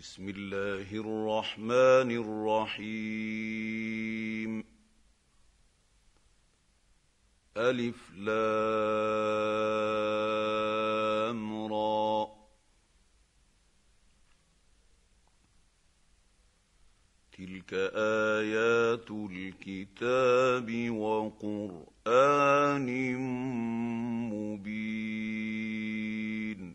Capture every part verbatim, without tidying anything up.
بسم الله الرحمن الرحيم. ألف لام را. تلك آيات الكتاب وقرآن مبين.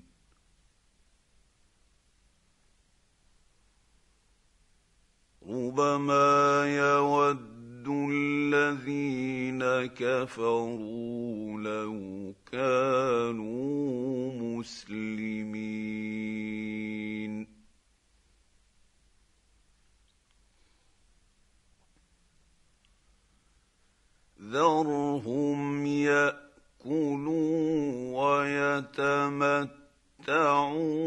ربما يود الذين كفروا لو كانوا مسلمين. ذرهم يأكلوا ويتمتعوا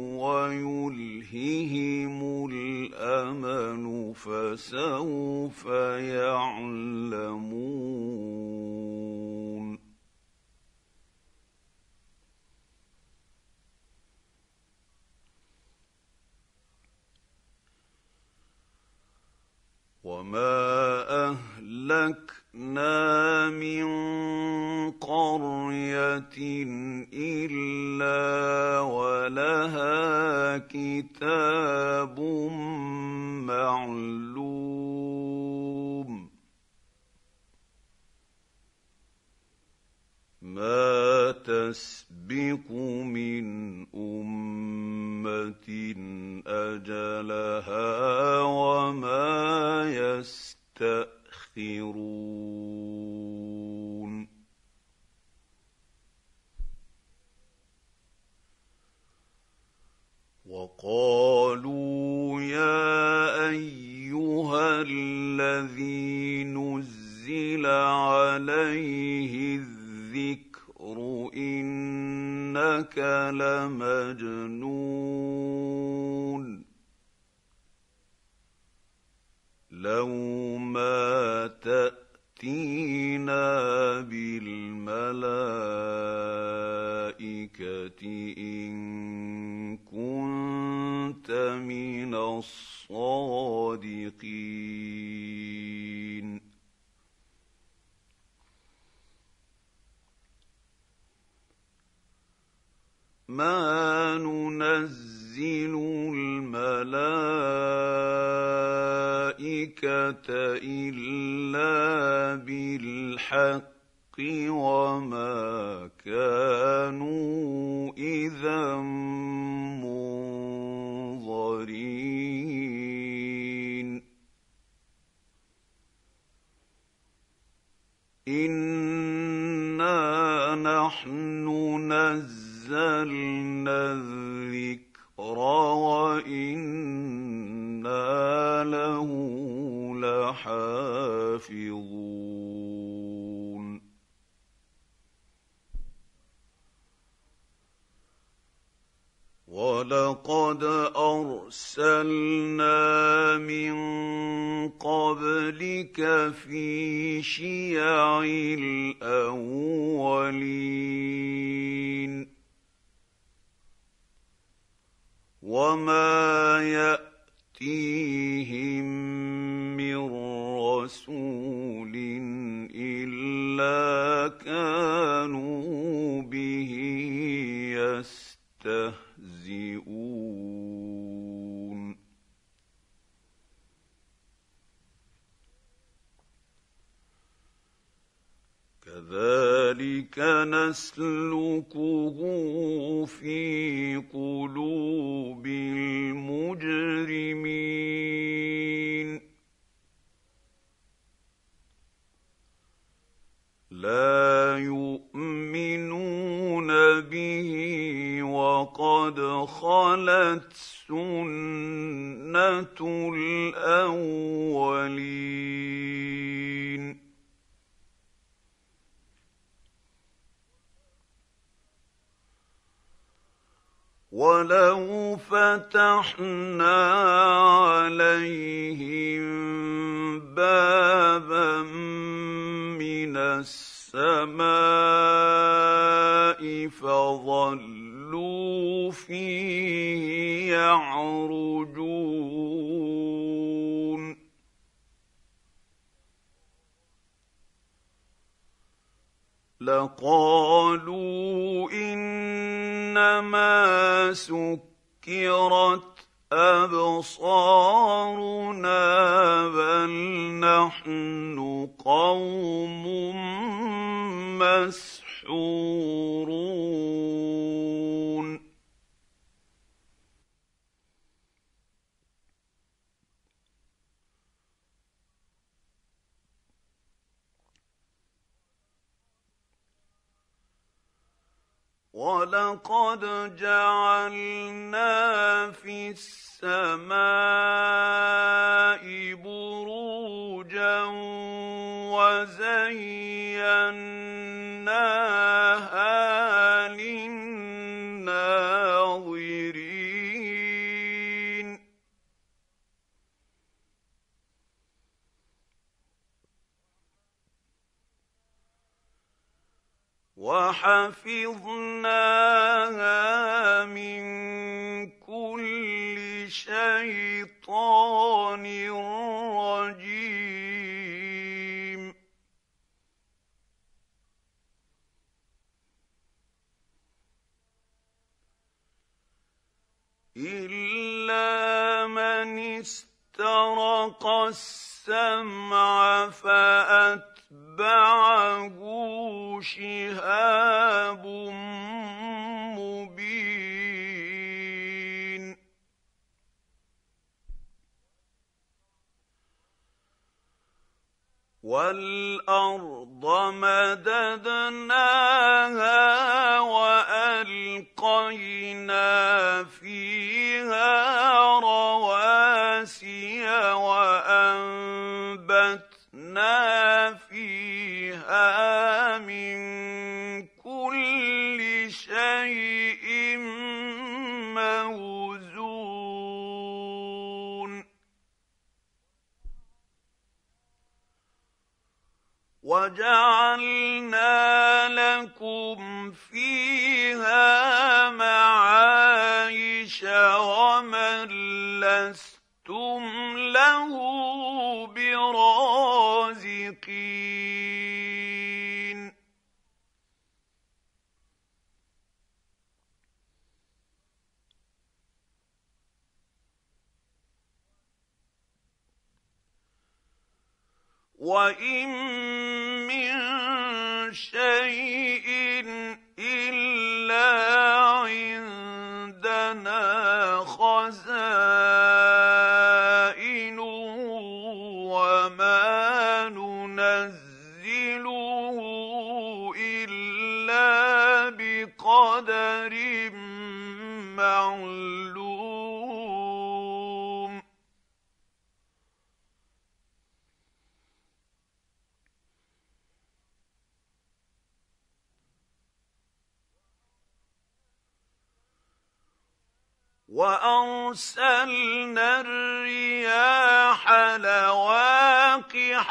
ويلههم الأمل فسوف يعلمون. وما أهلكنا من قرية إلا ولها كتاب معلوم. ما تسبق من أمة أجلها وما يستأخرون. وقالوا يا أيها الذي نزل عليه الذكر إنك لمجنون. لو ما تأتينا بالملائكة إن كنت من الصادقين. ما ننزل الملائكة إلا بالحق وما كانوا إذا منظرين. إنا نحن نزلنا الذكر وإنا له لحافظون. ولقد أرسلنا من قبلك في شيع الأولين. وما يأتيهم من رسول إلا كانوا به يستهزئون. كذلك نسلكه في قلوب المجرمين. لا يؤمنون به وقد خلت سنة الأولين. ولو فتحنا عليهم بابا من السماء فظلوا أكلوا فيه يعرجون لقالوا إنما سكرت أبصارنا بل نحن قوم مسحورون وَلَقَدْ جَعَلْنَا فِي السَّمَاءِ بُرُوجًا وَزَيَّنَّاهَا لِلنَّاظِرِينَ وَحَفِظْنَاهَا مِن كُلِّ شَيْطَانٍ رَّجِيمٍ إِلَّا مَنِ اسْتَرَقَ السَّمْعَ فَأَتْبَعَهُ شِهَابٌ مُّبِينٌ وَالْأَرْضَ مَدَدْنَاهَا وَأَلْقَيْنَا فِيهَا رَوَاسِيَ وَأَنبَتْنَا فِيهَا مِن كُلِّ شَيْءٍ مَّوْزُونٍ وَجَعَلْنَا لَكُمْ فِيهَا مَعَايِشَ وَمَن لَّسْتُمْ لَهُ بِرَازِقِينَ وَإِن مِّن شَيْءٍ إِلَّا عِندَنَا خَزَائِنُهُ وَمَا نُنَزِّلُهُ إِلَّا بِقَدَرٍ مَّعْلُومٍ وَأَرْسَلْنَا الرِّيَاحَ لَوَاقِحَ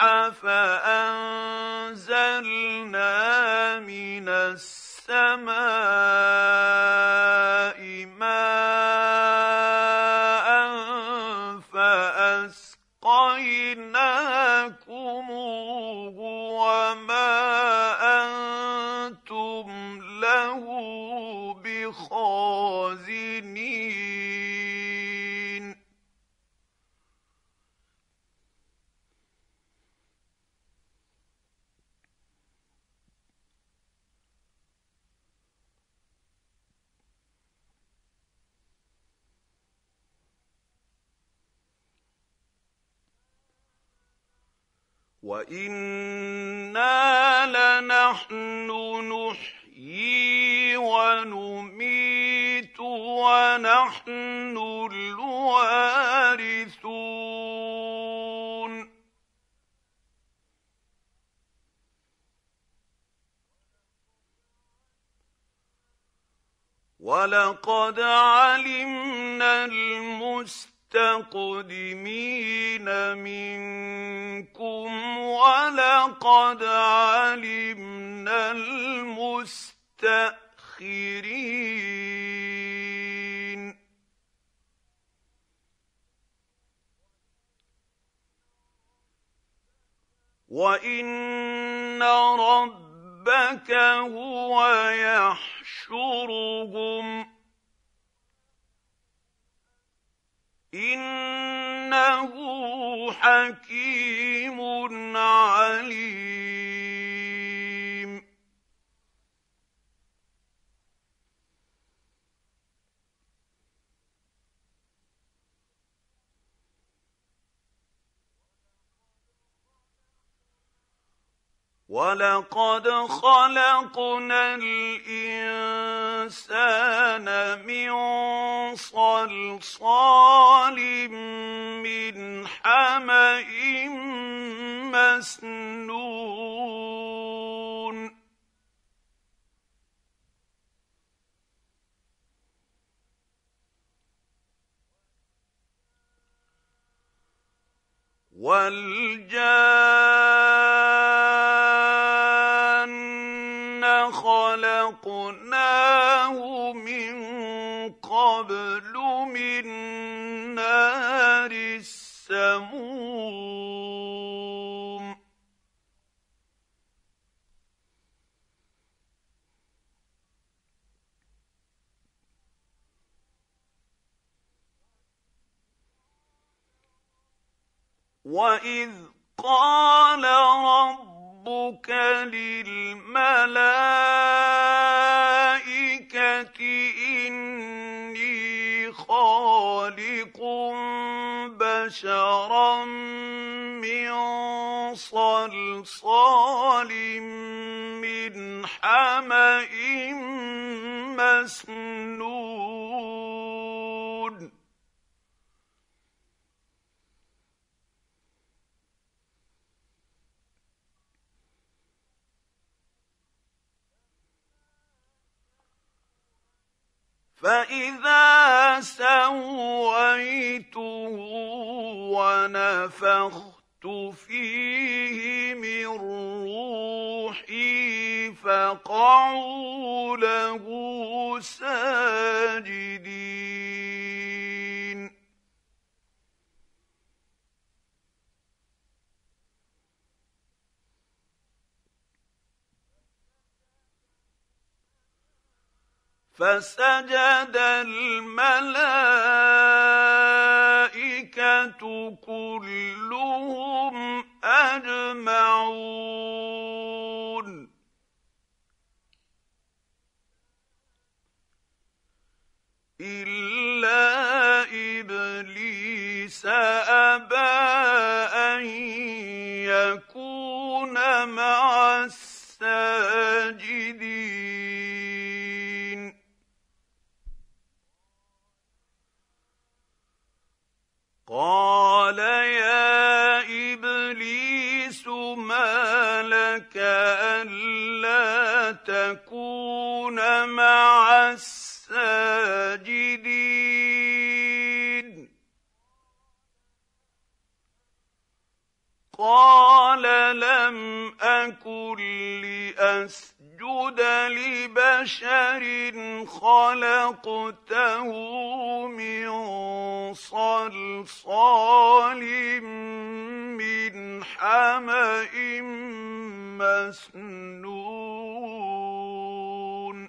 فَأَنزَلْنَا مِنَ السَّمَاءِ مَاءً فَأَسْقَيْنَاكُمُوهُ وَمَا أَنتُمْ لَهُ بِخَازِنِينَ وَإِنَّا لَنَحْنُ نُحْيِي وَنُمِيتُ وَنَحْنُ الْوَارِثُونَ وَلَقَدْ عَلِمْنَا الْمُسْتَقْدِمِينَ مِنكُمْ وَلَقَدْ عَلِمْنَا الْمُسْتَأْخِرِينَ وَإِنَّ رَبَّكَ هُوَ يَحْشُرُهُمْ إِنَّهُ حَكِيمٌ عَلِيمٌ وَلَقَدْ خَلَقْنَا الْإِنسَانَ مِن صَلْصَالٍ مِّنْ حَمَإٍ مَّسْنُونٍ وَالْجَانَّ خَلَقْنَاهُ مِن قَبْلُ مِن نَّارِ السَّمُومِ وَإِذْ قَالَ رَبُّكَ لِلْمَلَائِكَةِ إِنِّي خَالِقٌ بَشَرًا مِّن صَلْصَالٍ مِّنْ حَمَإٍ مَّسْنُونٍ فَإِذَا سَوَّيْتُهُ وَنَفَخْتُ فِيهِ مِن رُّوحِي فَقَعُوا لَهُ سَاجِدِينَ فَسَجَدَ الْمَلَائِكَةُ كُلُّهُمْ أَجْمَعُونَ إِلَّا إِبْلِيسَ أَبَىٰ أَن يَكُونَ مَعَ السَّاجِدِينَ قَالَ يَا إِبْلِيسُ مَا لَكَ أَلَّا تَكُونَ مَعَ السَّاجِدِينَ قَالَ لَمْ أَكُن لِّأَسْجُدَ لِبَشَرٍ خَلَقْتَهُ مِن صَلْصَالٍ مِّنْ حَمَإٍ مَّسْنُونٍ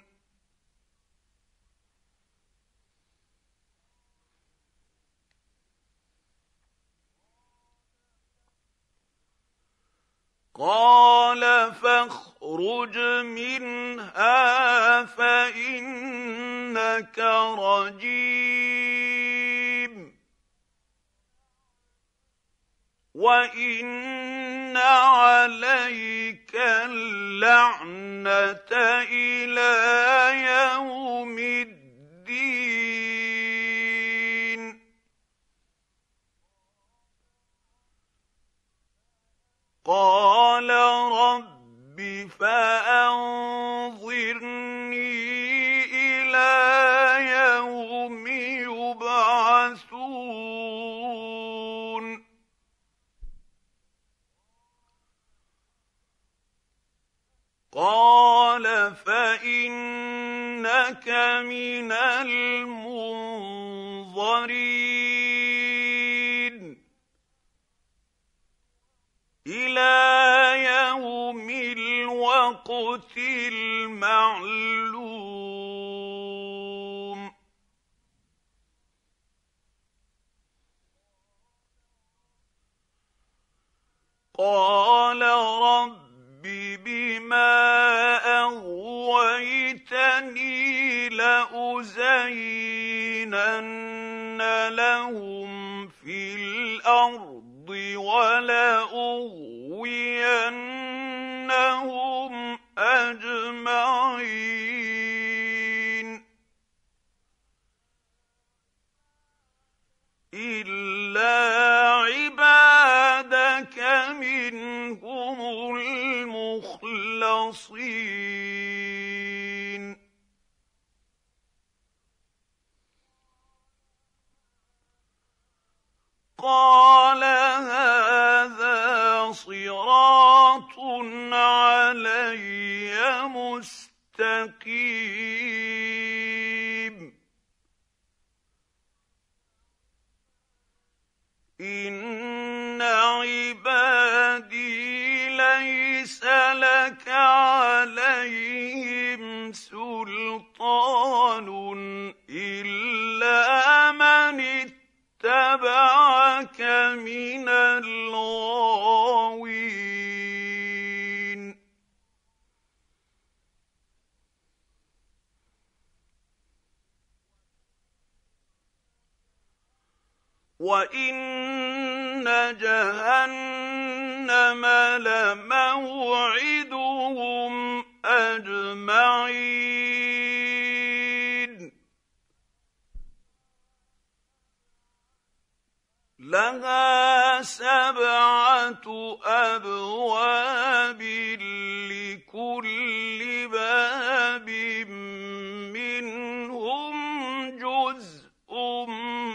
قَالَ فَاخْرُجْ مِنْهَا فَإِنَّكَ رَجِيمٌ وَإِنَّ عَلَيْكَ اللَّعْنَةَ إِلَىٰ يَوْمِ الدِّينِ قَالَ رَبِّ فَأَنظِرْنِي إِلَىٰ يَوْمِ يُبْعَثُونَ قَالَ فَإِنَّكَ مِنَ الْمُنظَرِينَ إِلَىٰ الوقت المعلوم قال رب بما أغويتني لأزينن لهم في الأرض ولأغوينهم أجمعين إلا عبادك منهم المخلصين قال هذا صراط علي مستقيم إن عبادي ليس لك عليهم سلطان إلا من اتبعك من الغاوين وَإِنَّ جَهَنَّمَ لَمَوْعِدُهُمْ أَجْمَعِينَ لَهَا سَبْعَةُ أَبْوَابٍ لِكُلِّ بَابٍ مِّنْهُمْ جُزْءٌ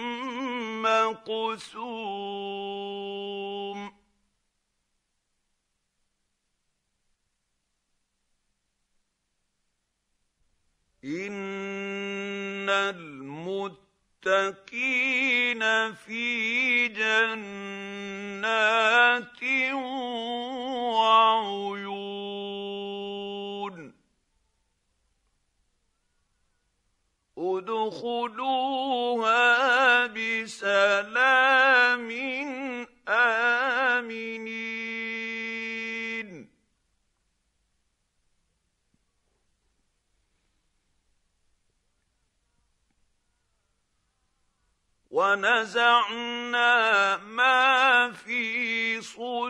مقسوم إن المتقين في جنات وعيون ادخلوها بسلام آمنين ونزعنا ما في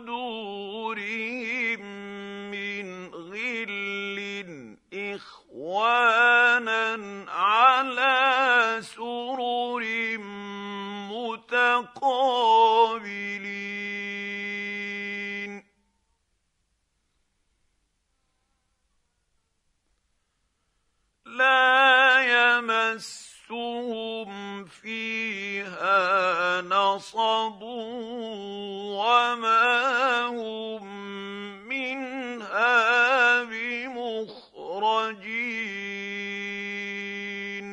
صدورهم من غل إخوانا على سرر متقابلين لا يمسهم فيها نصب وما هم منها بمخرجين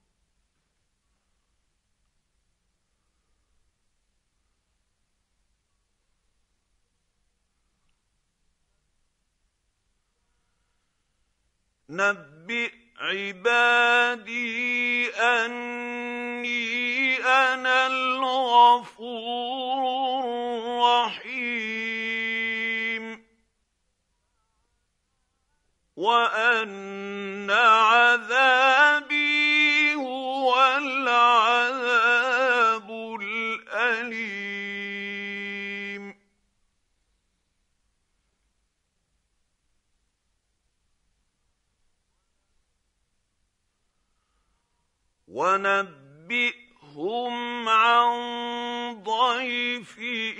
نبئ عبادي أني أنا الغفور الرحيم وأن عذابي هو العذاب الأليم ونبئهم عن ضيف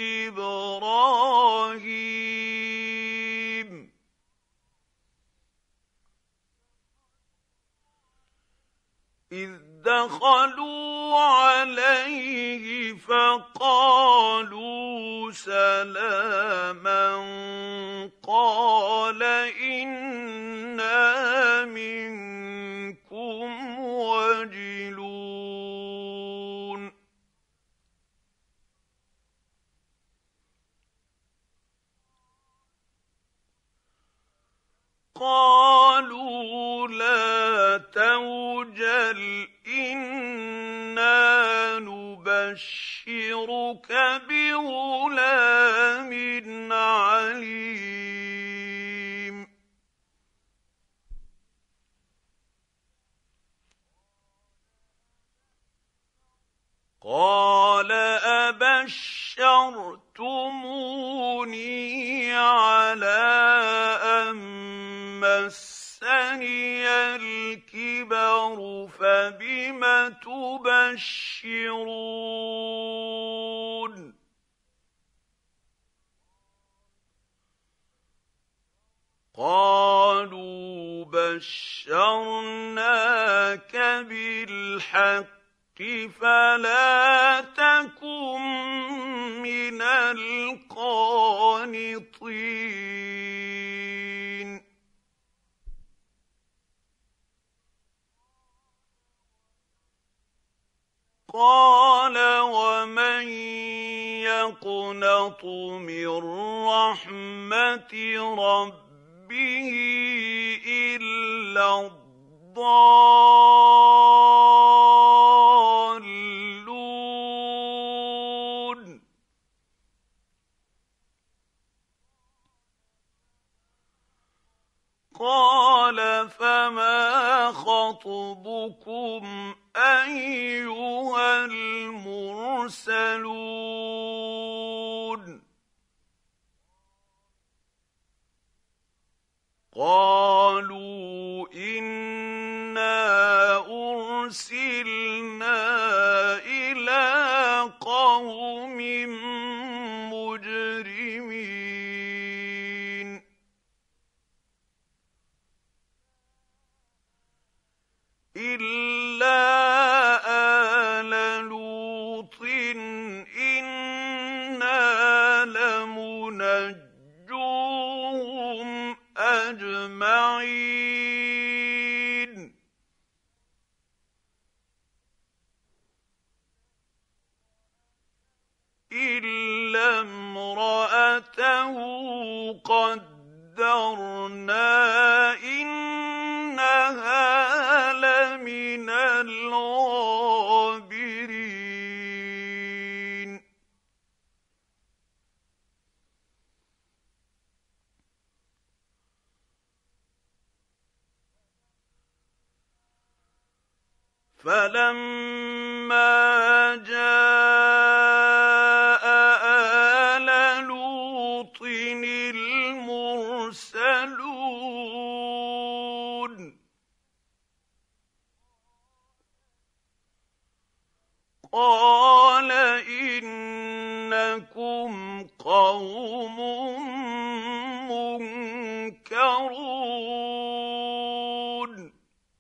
إبراهيم إذ دخلوا عليه فقالوا سلاما قال إنا منكم وجلون أجل إنا نبشرك بغلام عليم قال أبشرتموني على أن مسني الكبر فبم تبشرون قالوا بشرناك بالحق فلا تكن من القانطين قال ومن يقنط من رحمة ربه إلا الضالون قال فما خطبكم أيها المرسلون قالوا إنا أرسلنا إلى قوم مجرمين إلا آل لوط إنا لمنجوهم أجمعين إلا امرأته قدرنا إنها لمن الغابرين فلما جاء آل لوط المرسلون قال إنكم قوم منكرون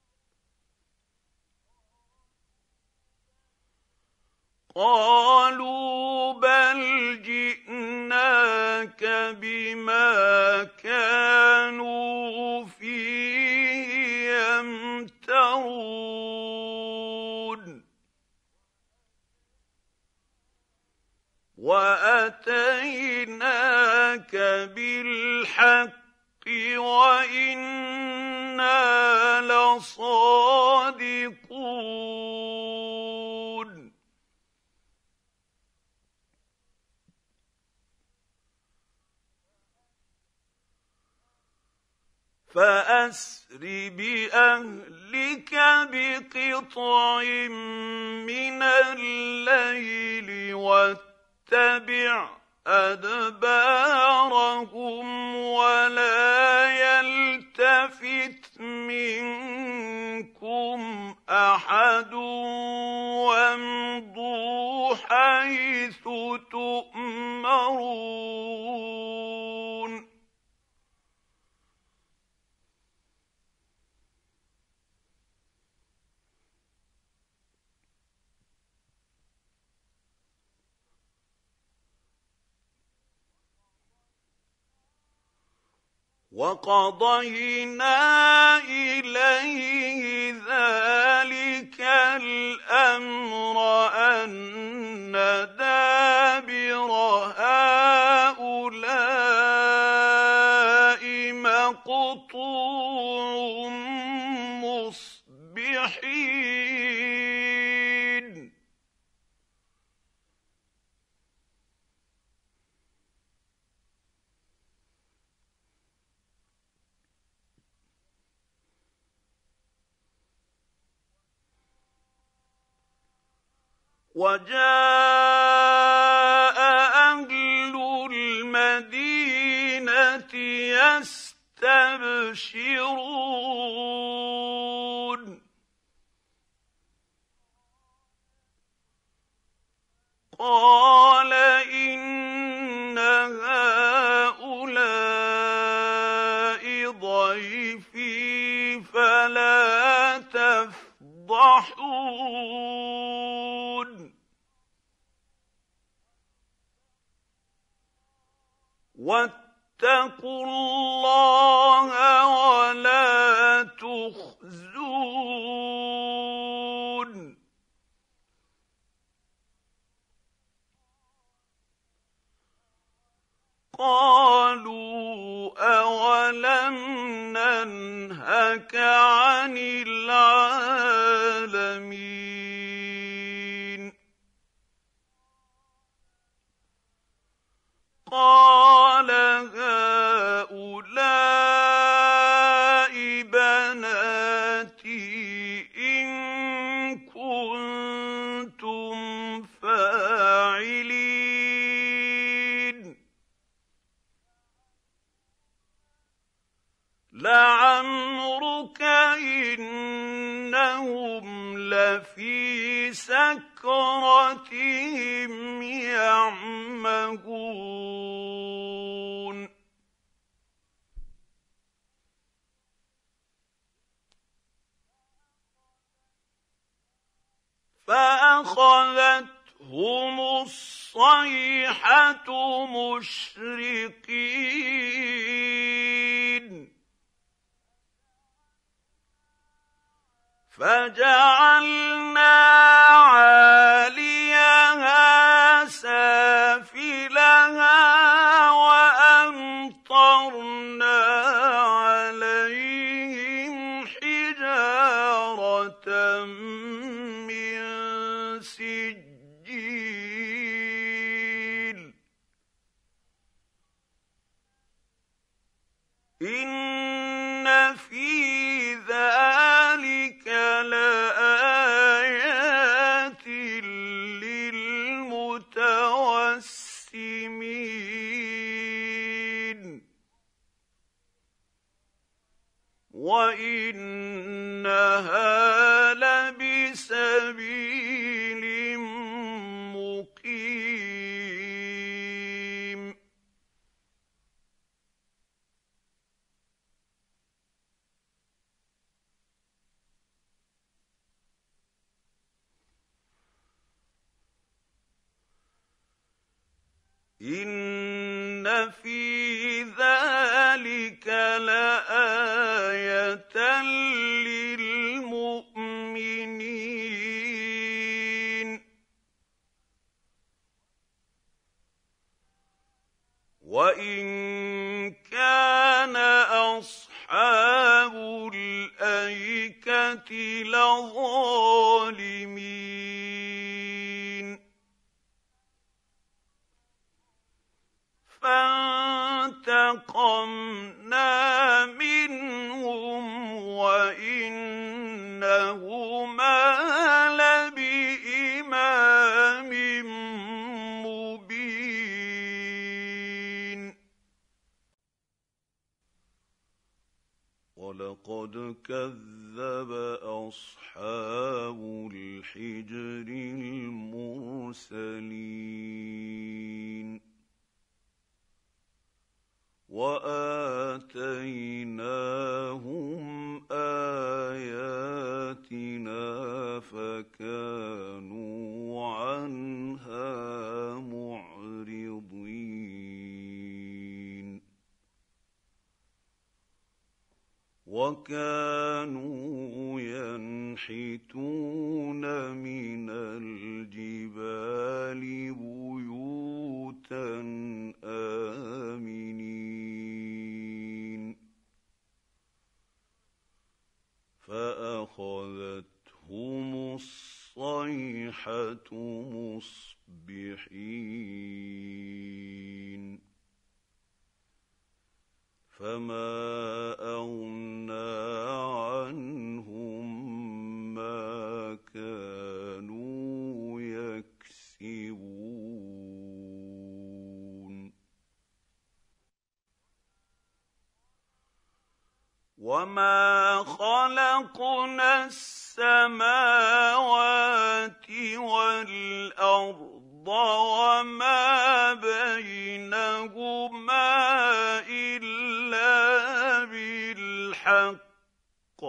قالوا بل جئناك بما كانوا فيه يمترون وأتيناك بالحق وإنا لصادقون فأسر بأهلك بقطع من الليل واتبع أدبارهم ولا يلتفت منكم أحد وامضوا حيث تؤمرون وقضينا إليه ذلك الأمر أن دابر هؤلاء مقطوع مصبحين حين وجاء أهل المدينة يستبشرون قال إن هؤلاء ضيفي فلا تفضحون واتقوا الله ولا تخزون قالوا أولم ننهك عن العالمين قال هؤلاء بناتي إن كنتم فاعلين لعمرك إنهم لفي سكرتهم يعمهون فأخذتهم الصيحة مشرقين فجعلنا عاليها سافلها وأمطرنا عليهم حجارة من سجيل إن في ذلك لآيات للمتوسمين وإنها لبسبيل مقيم إن في ذلك لآية للمؤمنين وإن كان أصحاب الأيكة لظالمين فانتقمنا منهم وإنهما لبإمام مبين ولقد كذب أصحاب الحجر المرسلين وآتيناهم آياتنا فكانوا عنها معرضين وكانوا ينحتون من الجبال بيوتا آمنين فأخذتهم الصَّيْحَةُ مُصْبِحِينَ فَمَا أَغْنَىٰ عَنْهُم مَّا كَانُوا يَكْسِبُونَ وَمَا خَلَقْنَا السَّمَاوَاتِ وَالْأَرْضَ وَمَا بَيْنَهُمَا إِلَّا بِالْحَقِّ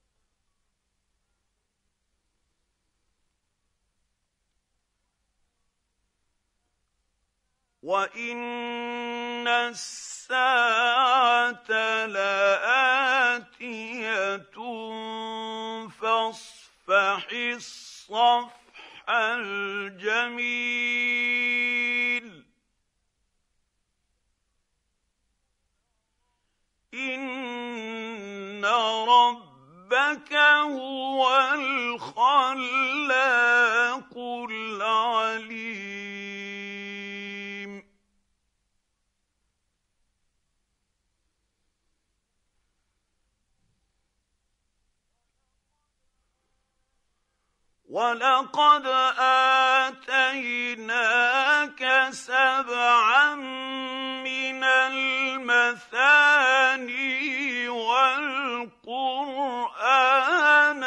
وَإِنَّ السَّاعَةَ لَآتِيَةٌ فَاصْفَحِ الصَّفْحَ الْجَمِيلَ إِنَّ رَبَّكَ هُوَ الْخَلَّاقُ الْعَلِيمُ وَلَقَدْ آتَيْنَاكَ سَبْعًا مِّنَ الْمَثَانِي وَالْقُرْآنَ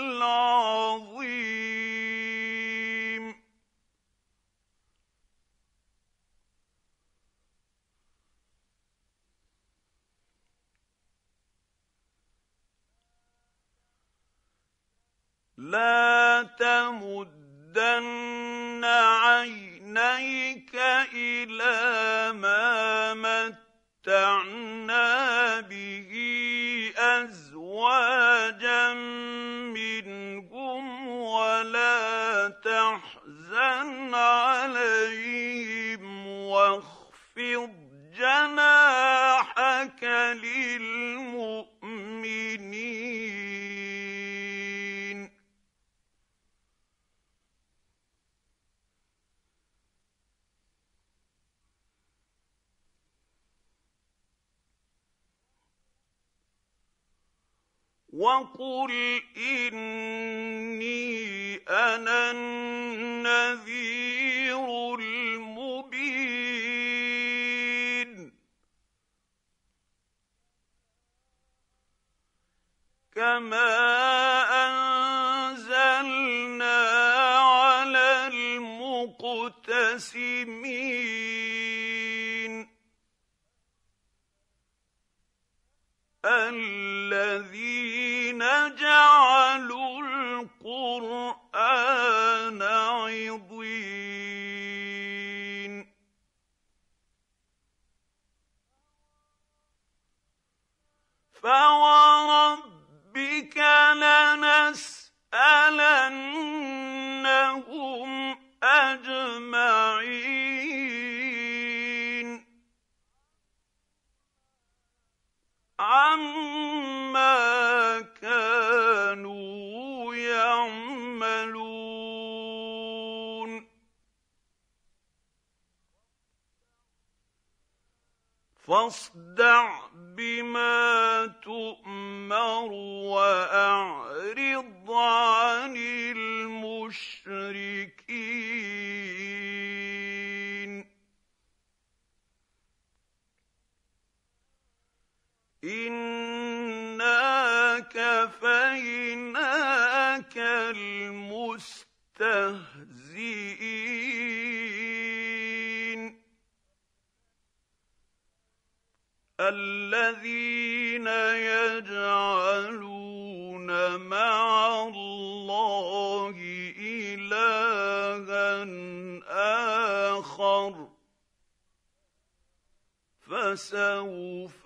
الْعَظِيمَ لَا تَمُدَّنَّ عَيْنَيْكَ إِلَىٰ مَا مَتَّعْنَا بِهِ أَزْوَاجًا مِّنْهُمْ وَلَا تَحْزَنْ عَلَيْهِمْ وَاخْفِضْ جَنَاحَكَ لِلْمُؤْمِنِينَ وَقُلْ إِنِّي أَنَا النَّذِيرُ الْمُبِينُ كَمَا أَنزَلْنَا عَلَى الْمُقْتَسِمِينَ الَّذِينَ جَعَلُوا الْقُرْآنَ عِضِينَ فَوَرَبِّكَ لَنَسْأَلَنَّهُمْ أَجْمَعِينَ عَمَّا كَانُوا يَعْمَلُونَ فَاصْدَعْ بِمَا تُؤْمَرُ وَأَعْرِضْ عَنِ الْمُشْرِكِينَ إِنَّا كَفَيْنَاكَ الْمُسْتَهْزِئِينَ الَّذِينَ يَجْعَلُونَ مَعَ اللَّهِ إِلَٰهًا آخَرَ فَسَوْفَ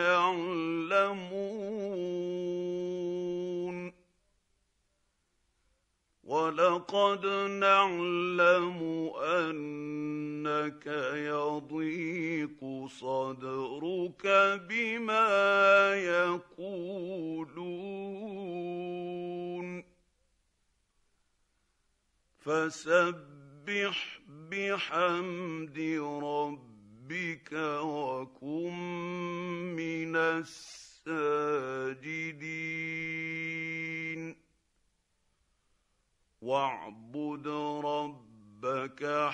يَعْلَمُونَ وَلَقَدْ نَعْلَمُ أَنَّكَ يَضِيقُ صَدْرُكَ بِمَا يَقُولُونَ فسبح بحمد ربك وكن من الساجدين واعبد ربك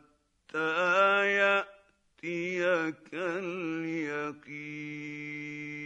حتى يأتيك اليقين.